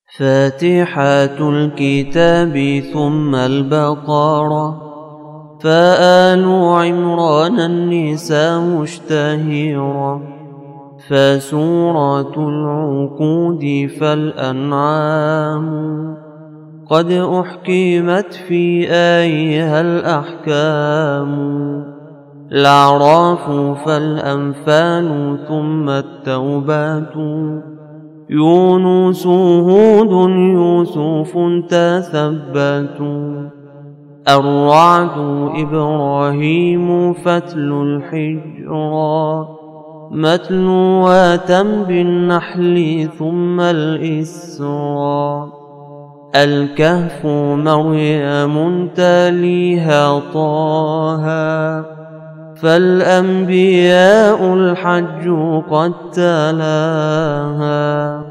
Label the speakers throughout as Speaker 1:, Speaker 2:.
Speaker 1: فاتحة الكتاب ثم البقرة، فآل عمران النساء مشتهرة، فسورة العقود فالأنعام قد أحكمت في آيها الأحكام، الأعراف فالأنفال ثم التوبات، يونس هود يوسف تثبتوا، الرعد إبراهيم فتل الحجرى، متلوة بالنحل ثم الإسراء، الكهف مريم تليها طه، فالأنبياء الحج قد تلاها،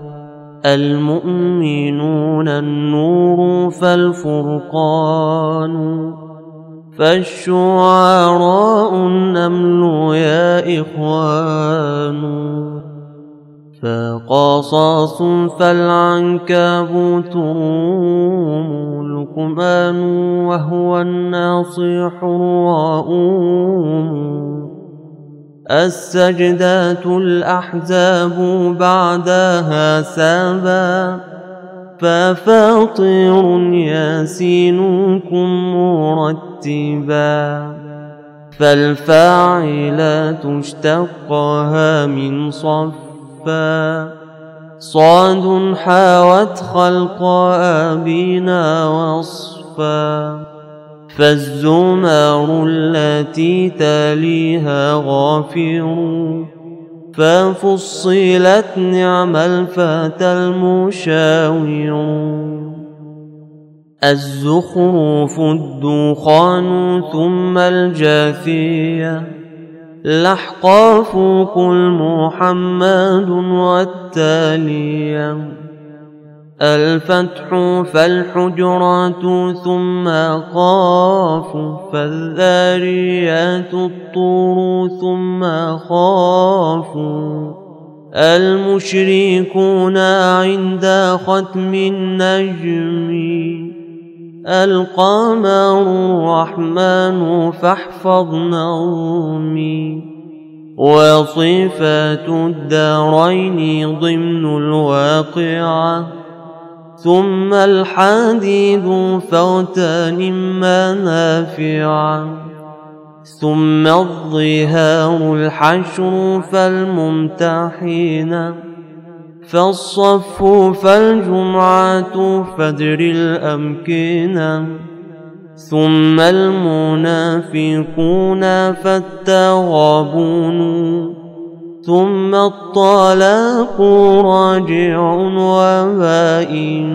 Speaker 1: المؤمنون النور فالفرقان، فالشعراء النمل يا إخوان، فقصاص فالعنكبوت لقمان وهو الناصح الرؤوم، السجدات الأحزاب بعدها سبا، ففاطر ياسينكم مرتبا، فالفاعلات اشتقها من صفا، صاد حاوت خلق أبينا وصفا، فالزمار التي تليها غافر، ففصلت نعم الفتى المشاور، الزخرف الدخان ثم الجاثية، الأحقاف قل محمد والتالية، الفتح فالحجرات ثم قاف، فالذاريات الطور ثم خاف، المشركون عند ختم النجم، القمر الرحمن فاحفظ نومي، وصفات الدارين ضمن الواقعة، ثم الحديد فاغتنم منافعا، ثم الظهار الحشر فالممتحنة، فالصف فالجمعة فادر الأمكنة، ثم المنافقون فالتغابون، ثم الطلاق راجع وبائن،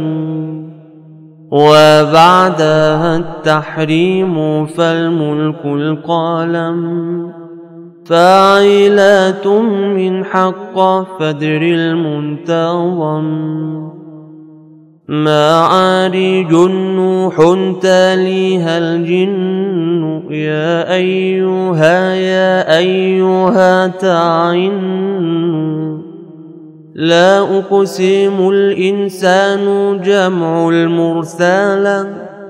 Speaker 1: وبعدها التحريم فالملك القلم، فاعلات من حق فدر المنتظم، معارج نوح تليها الجن، يا أيها تعن، لا أقسم الإنسان جمع المرسلا،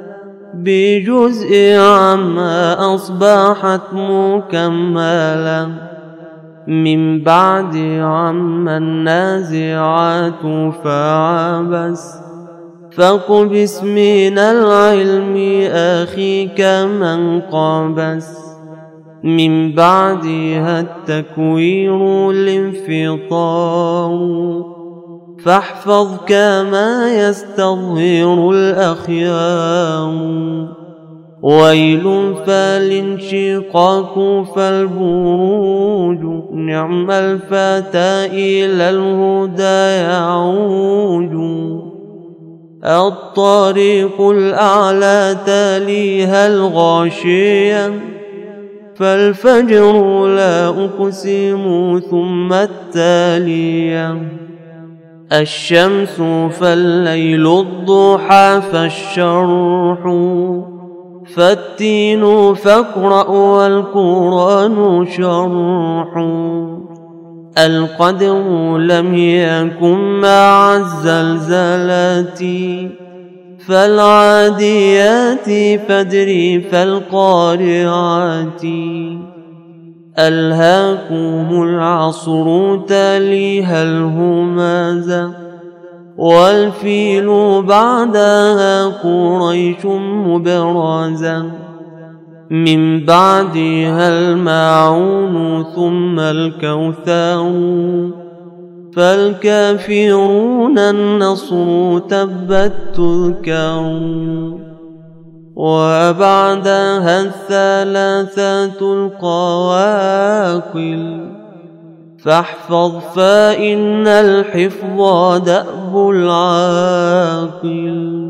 Speaker 1: بجزء عما أصبحت مكملا، من بعد عما النازعات فعبس، فاقبس من العلم أخيك من قبس، من بعدها التكوير الانفطار، فاحفظ كما يستظهر الأخيار، ويل فالانشقاق فالبروج، نعم الفتى إلى الهدى يعوج، الطريق الأعلى تليها الغاشية، فالفجر لا أقسم ثم التالية، الشمس فالليل الضحى فالشرح، فالتين فاقرأ والقرآن شرح، القدر لم يكن مع الزلزلات فالعاديات فادري فالقارعات ألهاكم العصر تليها الهمازة والفيل بعدها قريش مبرزة من بعدها الماعون ثم الكوثر فالكافرون النصر تبت تذكر وبعدها الثلاثة القواقل فاحفظ فإن الحفظ دأب العاقل